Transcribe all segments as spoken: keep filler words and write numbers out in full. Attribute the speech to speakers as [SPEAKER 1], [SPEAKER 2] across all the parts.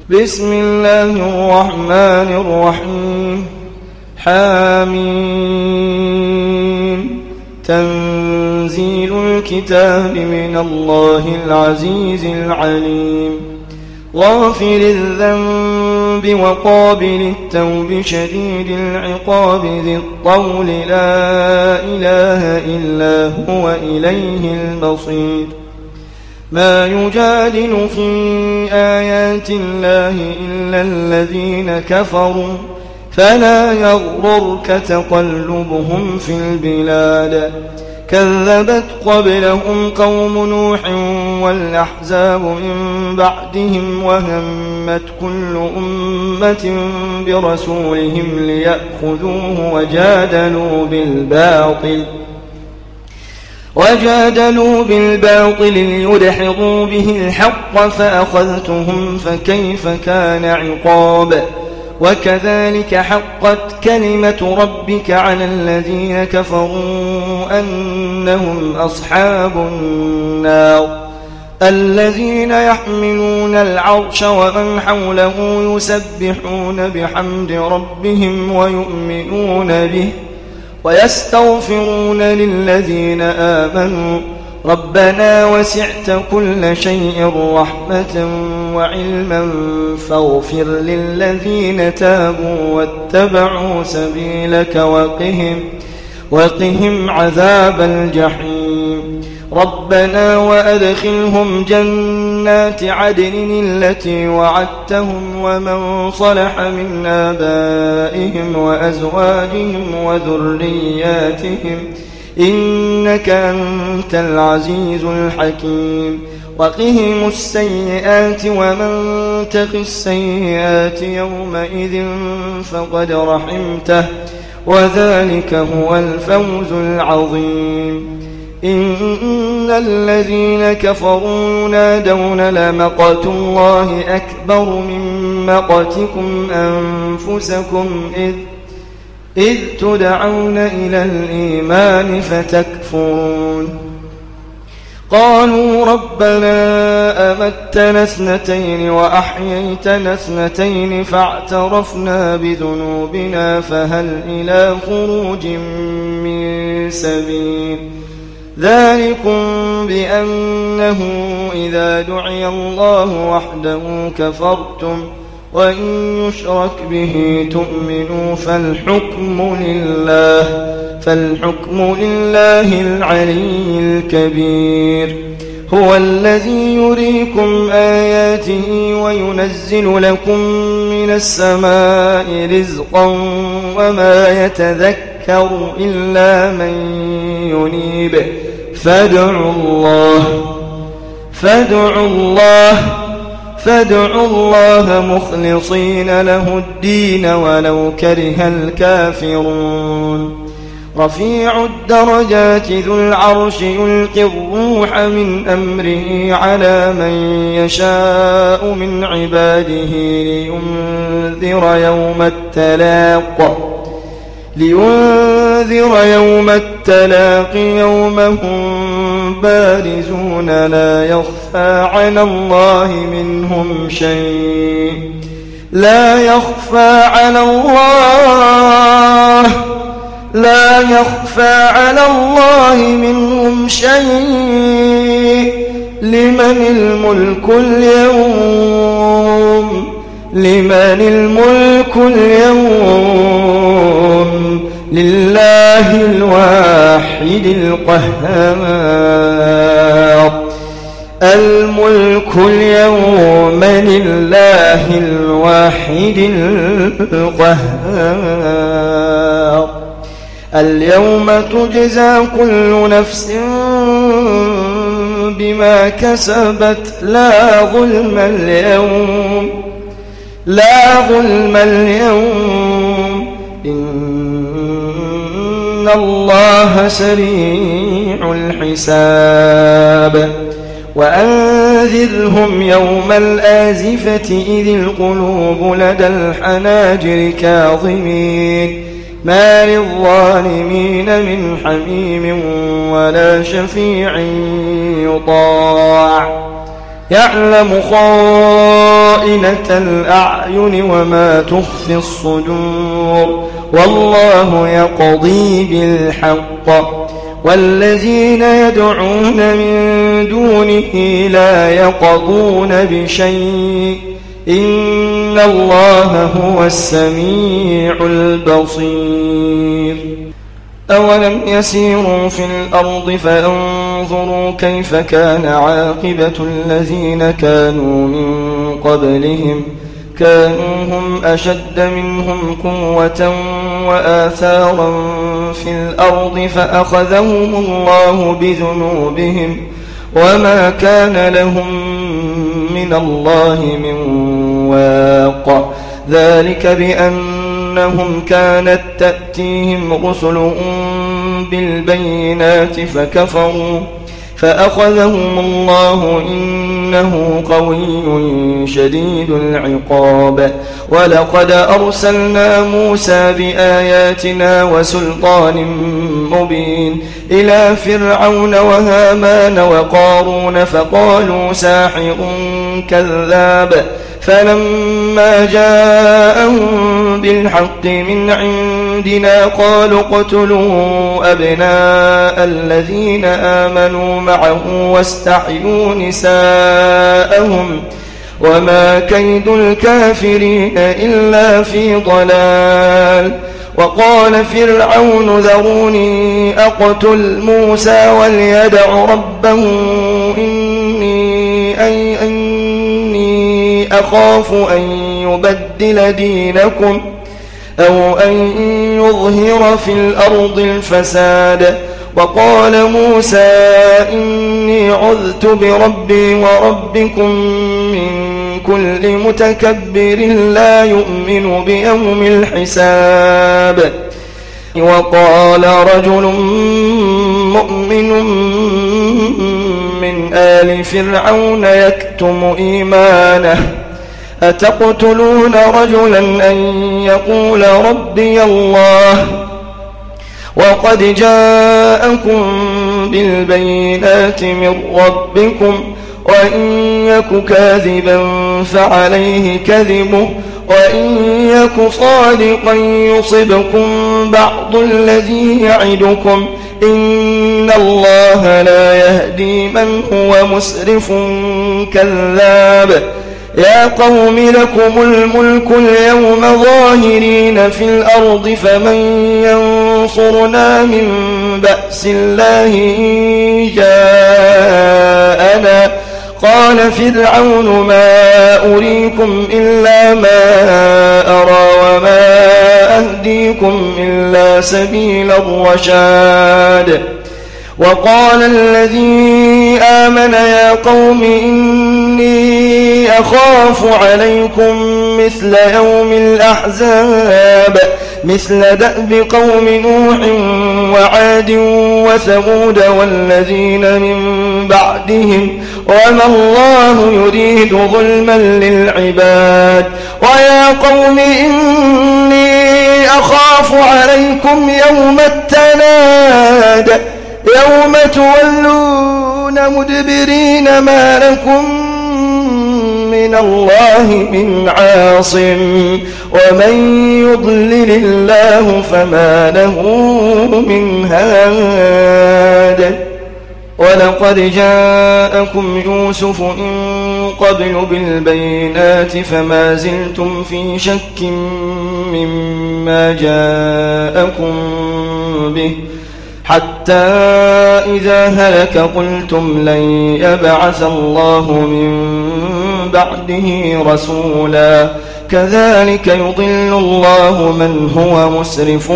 [SPEAKER 1] بسم الله الرحمن الرحيم. حامين. تنزيل الكتاب من الله العزيز العليم. غافر الذنب وقابل التوب شديد العقاب ذي الطول لا إله إلا هو إليه المصير. ما يجادل في آيات الله إلا الذين كفروا فلا يغررك تقلبهم في البلاد. كذبت قبلهم قوم نوح والأحزاب من بعدهم وهمت كل أمة برسولهم ليأخذوه وجادلوا بالباطل وجادلوا بالباطل ليدحضوا به الحق فأخذتهم فكيف كان عقاب. وكذلك حقت كلمة ربك على الذين كفروا أنهم أصحاب النار. الذين يحملون العرش ومن حوله يسبحون بحمد ربهم ويؤمنون به ويستغفرون للذين آمنوا ربنا وسعت كل شيء رحمة وعلما فاغفر للذين تابوا واتبعوا سبيلك وقهم, وقهم عذاب الجحيم. ربنا وأدخلهم جنات عدن التي وعدتهم ومن صلح من آبائهم وأزواجهم وذرياتهم إنك أنت العزيز الحكيم. وقهم السيئات ومن تق السيئات يومئذ فقد رحمته وذلك هو الفوز العظيم. إن الذين كفروا ينادون لمقت الله أكبر من مقتكم أنفسكم إذ إذ تدعون إلى الإيمان فتكفرون. قالوا ربنا أمتنا اثنتين وأحييتنا اثنتين فاعترفنا بذنوبنا فهل إلى خروج من سبيل. ذلكم بأنه إذا دعي الله وحده كفرتم وإن يشرك به تؤمنوا فالحكم لله فالحكم لله العلي الكبير. هو الذي يريكم آياته وينزل لكم من السماء رزقا وما يتذكر إلا من ينيب. فادعوا الله فادعوا الله فادعوا الله مخلصين له الدين ولو كره الكافرون. رفيع الدرجات ذو العرش يلقي الروح من أمره على من يشاء من عباده لينذر يوم التلاق لينذر يوم التلاق يوم هم بارزون لا يخفى على الله منهم شيء لا يخفى على الله لا يخفى على الله منهم شيء. لمن الملك اليوم لمن الملك اليوم لله الواحد القهار. الملك اليوم لله الواحد القهار. اليوم تجزى كل نفس بما كسبت لا ظلم اليوم لا ظلم اليوم إن الله سريع الحساب. وأنذرهم يوم الآزفة إذ القلوب لدى الحناجر كاظمين ما للظالمين من حميم ولا شفيع يطاع يعلم خائنة الأعين وما تخفي الصدور والله يقضي بالحق والذين يدعون من دونه لا يقضون بشيء إن الله هو السميع البصير أولم يسيروا في الأرض فينظروا كيف كان عاقبة الذين كانوا من قبلهم كانوا هم أشد منهم قوة وآثارا في الأرض فأخذهم الله بذنوبهم وما كان لهم من الله من واق ذلك بأنهم كانت تأتيهم رسلهم بالبينات فكفروا فأخذهم الله إنه قوي شديد العقاب ولقد أرسلنا موسى بآياتنا وسلطان مبين إلى فرعون وهامان وقارون فقالوا ساحر كذاب فلما جاءهم بالحق من عندنا قالوا اقتلوا أبناء الذين آمنوا معه واستحيوا نساءهم وما كيد الكافرين إلا في ضلال وقال فرعون ذروني أقتل موسى وليدع ربه إني أي أني أخاف أن يبدل دينكم أو أن يظهر في الأرض الفساد وقال موسى إني عذت بربي وربكم من كل متكبر لا يؤمن بيوم الحساب وقال رجل مؤمن من آل فرعون يكتم إيمانه أتقتلون رجلا أن يقول ربي الله وقد جاءكم بالبينات من ربكم وإن يك كاذبا فعليه كذبه وإن يك صادقا يصبكم بعض الذي يعدكم إن الله لا يهدي من هو مسرف كذاب يا قوم لكم الملك اليوم ظاهرين في الأرض فمن ينصرنا من بأس الله إن جاءنا قال فرعون ما أريكم إلا ما أرى وما أهديكم إلا سبيل الرشاد وقال الذي آمن يا قوم إني أخاف عليكم مثل يوم الأحزاب مثل دأب قوم نوح وعاد وثمود والذين من بعدهم وما الله يريد ظلما للعباد ويا قوم إني أخاف عليكم يوم التناد يوم تولون مدبرين ما لكم من الله من عاصم ومن يضلل الله فما له من هاد ولقد جاءكم يوسف من قبل بالبينات فما زلتم في شك مما جاءكم به حتى إذا هلك قلتم لن يبعث الله من بعده رسولا كذلك يضل الله من هو مسرف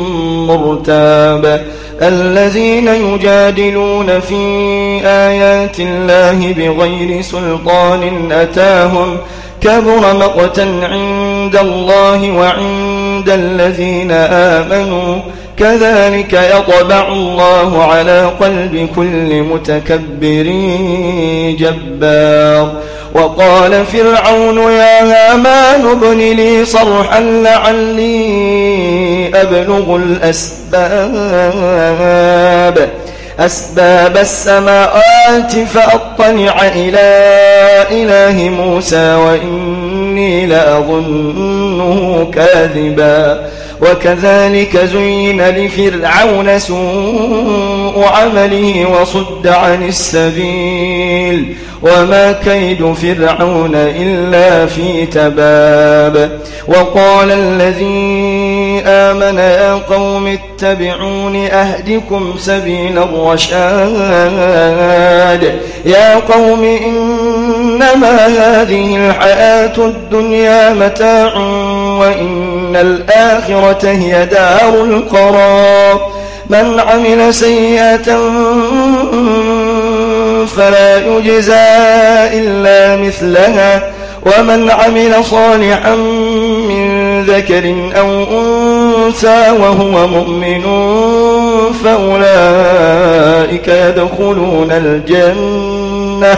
[SPEAKER 1] مرتاب الذين يجادلون في آيات الله بغير سلطان أتاهم كبر مقتا عند الله وعند الذين آمنوا كذلك يطبع الله على قلب كل متكبر جبار وقال فرعون يا هامان ابن لي صرحا لعلي أبلغ الأسباب أسباب السماوات فأطلع إلى إله موسى وإني لأظنه كاذبا وكذلك زين لفرعون سوء عمله وصد عن السبيل وما كيد فرعون إلا في تباب وقال الذي آمن يا قوم اتبعون أهدكم سبيل الرشاد يا قوم إنما هذه الحياة الدنيا متاع وإن الآخرة هي دار القرار من عمل سيئة فلا يجزى إلا مثلها ومن عمل صالحا من ذكر أو أنثى وهو مؤمن فأولئك يدخلون الجنة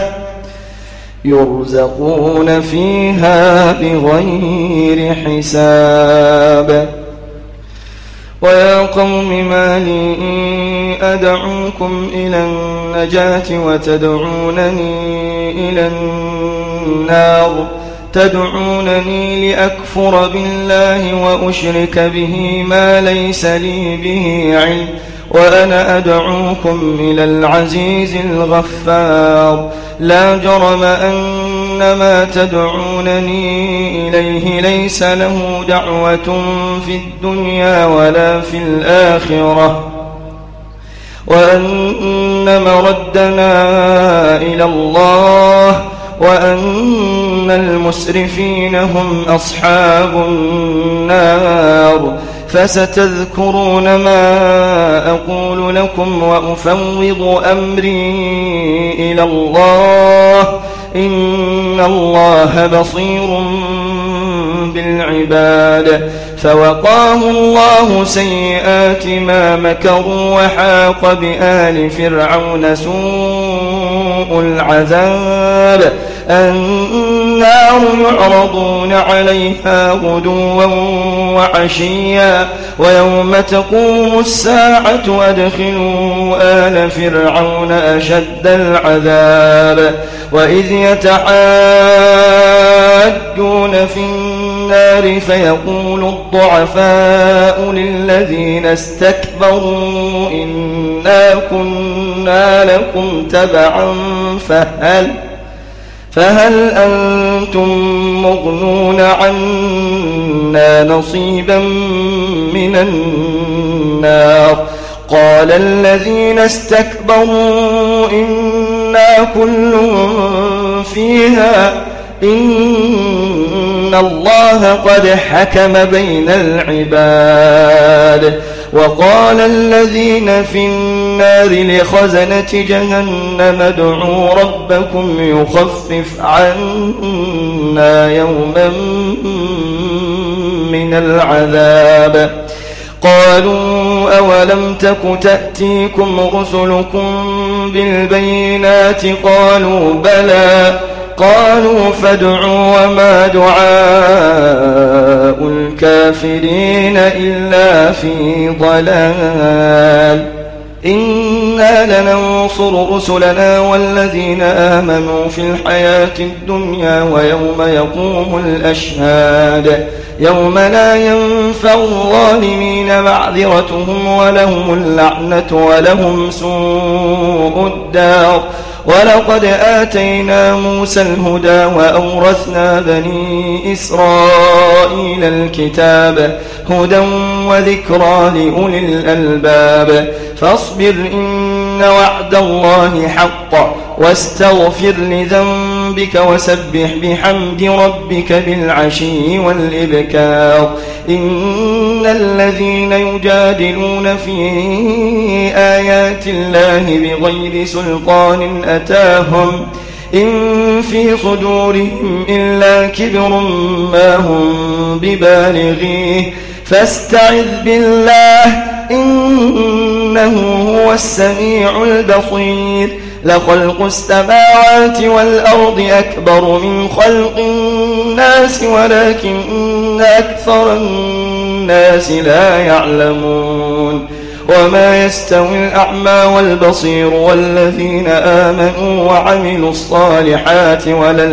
[SPEAKER 1] يرزقون فيها بغير حساب ويا قوم ما لي أدعوكم إلى النجاة وتدعونني إلى النار تدعونني لأكفر بالله وأشرك به ما ليس لي به علم وأنا أدعوكم إلى العزيز الغفار لا جرم أن ما تدعونني إليه ليس له دعوة في الدنيا ولا في الآخرة وأن مردنا إلى الله وأن المسرفين هم أصحاب النار فستذكرون ما أقول لكم وأفوض أمري إلى الله إن الله بصير بالعباد فوقاه الله سيئات ما مكروا وحاق بآل فرعون سوء العذاب النار يعرضون عليها غدوا وعشيا ويوم تقوم الساعة أدخلوا آل فرعون أشد العذاب وإذ يتحاجون في النار فيقول الضعفاء للذين استكبروا إنا كنا لكم تبعا فهل فهل أنتم مغنون عنا نصيبا من النار قال الذين استكبروا إنا كل فيها إن الله قد حكم بين العباد وقال الذين في النار لخزنة جهنم ادعوا ربكم يخفف عنا يوما من العذاب قالوا أولم تك تأتيكم رسلكم بالبينات قالوا بلى قالوا فادعوا وما دعاء الكافرين إلا في ضلال إنا لننصر رسلنا والذين آمنوا في الحياة الدنيا ويوم يقوم الأشهاد يوم لا ينفع الظالمين معذرتهم ولهم اللعنة ولهم سوء الدار ولقد آتينا موسى الهدى وأورثنا بني إسرائيل الكتاب هدى وذكرى لأولي الألباب فاصبر إن وعد الله حق واستغفر لذنبك وسبح بحمد ربك بالعشي والإبكار إن الذين يجادلون في آيات الله بغير سلطان أتاهم إن في صدورهم إلا كبر ما هم ببالغيه فاستعذ بالله إنه هو السميع البصير لخلق السماوات والأرض أكبر من خلق الناس ولكن أكثر الناس لا يعلمون وما يستوي الأعمى والبصير والذين آمنوا وعملوا الصالحات ولا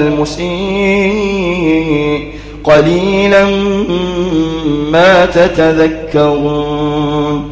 [SPEAKER 1] المسيء قليلا ما تتذكرون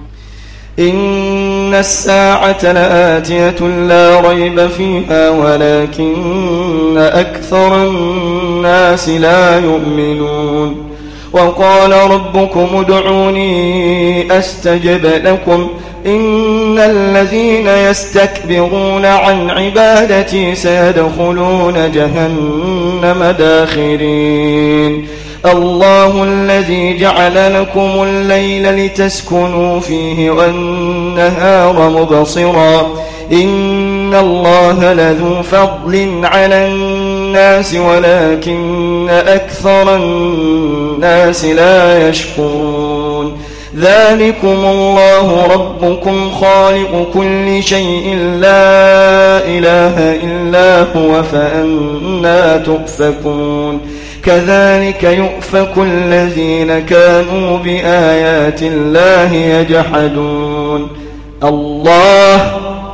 [SPEAKER 1] إن الساعة لآتية لا ريب فيها ولكن أكثر الناس لا يؤمنون وقال ربكم ادعوني أستجب لكم إن الذين يستكبرون عن عبادتي سيدخلون جهنم داخرين الله الذي جعل لكم الليل لتسكنوا فيه والنهار مبصرا إن الله لذو فضل على الناس ولكن أكثر الناس لا يشكرون ذلكم الله ربكم خالق كل شيء لا إله إلا هو فأنى تؤفكون كذلك يؤفك الذين كانوا بآيات الله يجحدون الله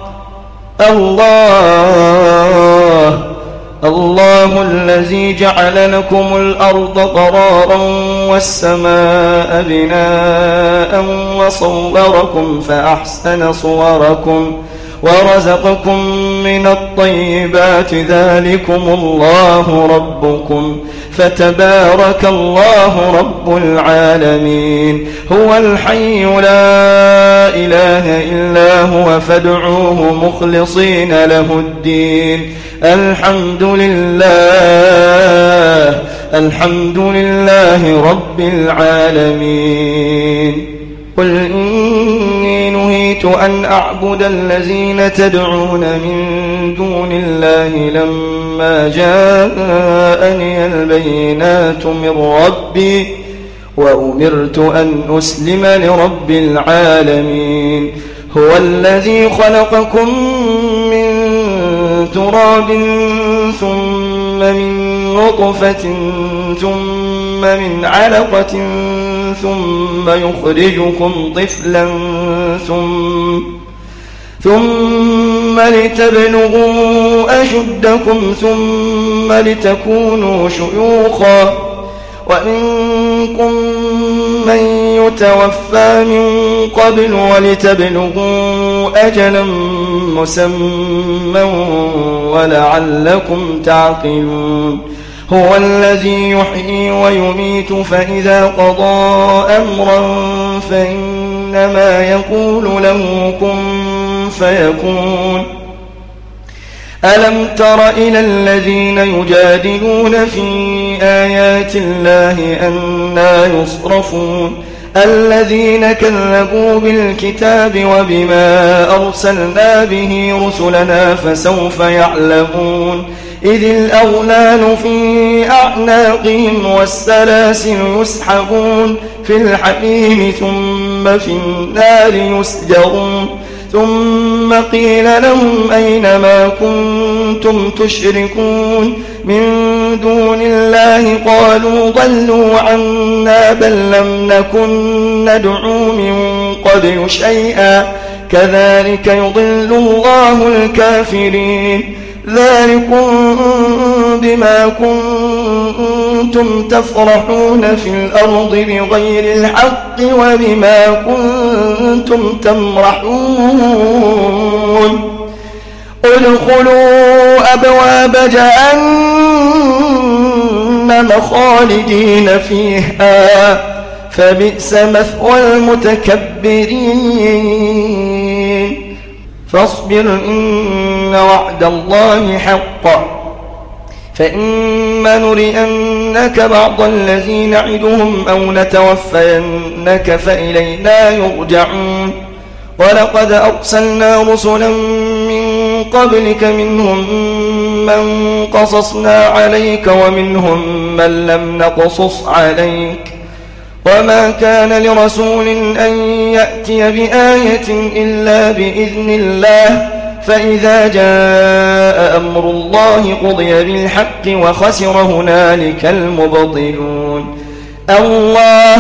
[SPEAKER 1] الله الله الذي جعل لكم الأرض قرارا والسماء بناء وصوركم فأحسن صوركم ورزقكم من الطيبات ذلكم الله ربكم فتبارك الله رب العالمين هو الحي لا إله إلا هو فادعوه مخلصين له الدين الحمد لله الحمد لله رب العالمين قل إني نهيت أن أعبد الذين تدعون من دون الله لما جاءني البينات من ربي وأمرت أن أسلم لرب العالمين هو الذي خلقكم من تراب ثم من نطفة ثم من علقة ثم يخرجكم طفلا ثم ثم لتبلغوا أشدكم ثم لتكونوا شيوخا ومنكم من يتوفى من قبل ولتبلغوا أجلا مسمى ولعلكم تعقلون هو الذي يحيي ويميت فإذا قضى أمرا فإنما يقول له كن فيكون ألم تر إلى الذين يجادلون في آيات الله أنى يصرفون الذين كذبوا بالكتاب وبما أرسلنا به رسلنا فسوف يعلمون إذ الأغلال في أعناقهم والسلاسل يسحبون في الحميم ثم في النار يسجرون ثم قيل لهم أين ما كنتم تشركون من دون الله قالوا ضلوا عنا بل لم نكن ندعو من قبل شيئا كذلك يضل الله الكافرين ذلكم بما كنتم تفرحون في الأرض بغير الحق وبما كنتم تمرحون ادخلوا أبواب جهنم خالدين فيها فبئس مثوى المتكبرين فاصبر إن وعد الله حق فإما نرينك بعض الذي نعدهم أو نتوفينك فإلينا يرجعون ولقد أرسلنا رسلا من قبلك منهم من قصصنا عليك ومنهم من لم نقصص عليك وما كان لرسول أن يأتي بآية إلا بإذن الله فإذا جاء أمر الله قضي بالحق وخسر هنالك المبطلون الله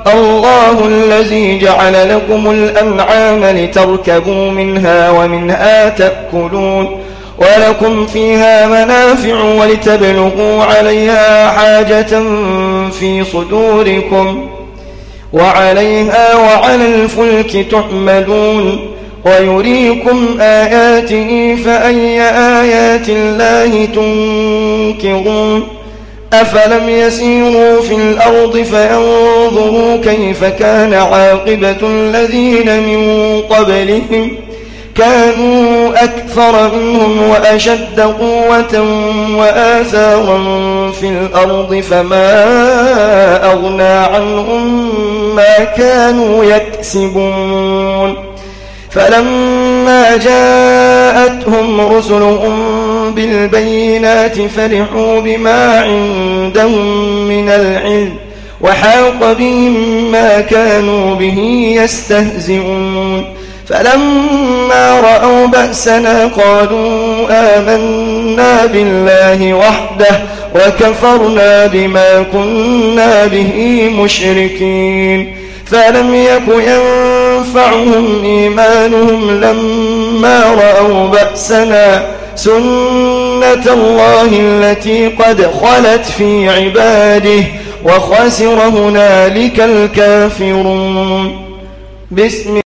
[SPEAKER 1] الله الذي جعل لكم الأنعام لتركبوا منها ومنها تأكلون ولكم فيها منافع ولتبلغوا عليها حاجة في صدوركم وعليها وعلى الفلك تحملون ويريكم آياته فأي آيات الله تنكرون أفلم يسيروا في الأرض فينظروا كيف كان عاقبة الذين من قبلهم كانوا أكثر منهم وأشد قوة وآثارا في الأرض فما أغنى عنهم ما كانوا يكسبون فلما جاءتهم رسلهم بالبينات فرحوا بما عندهم من العلم وحاق بهم ما كانوا به يستهزئون فلما رأوا بأسنا قالوا آمنا بالله وحده وكفرنا بما كنا به مشركين فلم يك ينفعهم إيمانهم لما رأوا بأسنا سنة الله التي قد خلت في عباده وخسر هنالك الكافرون. بسم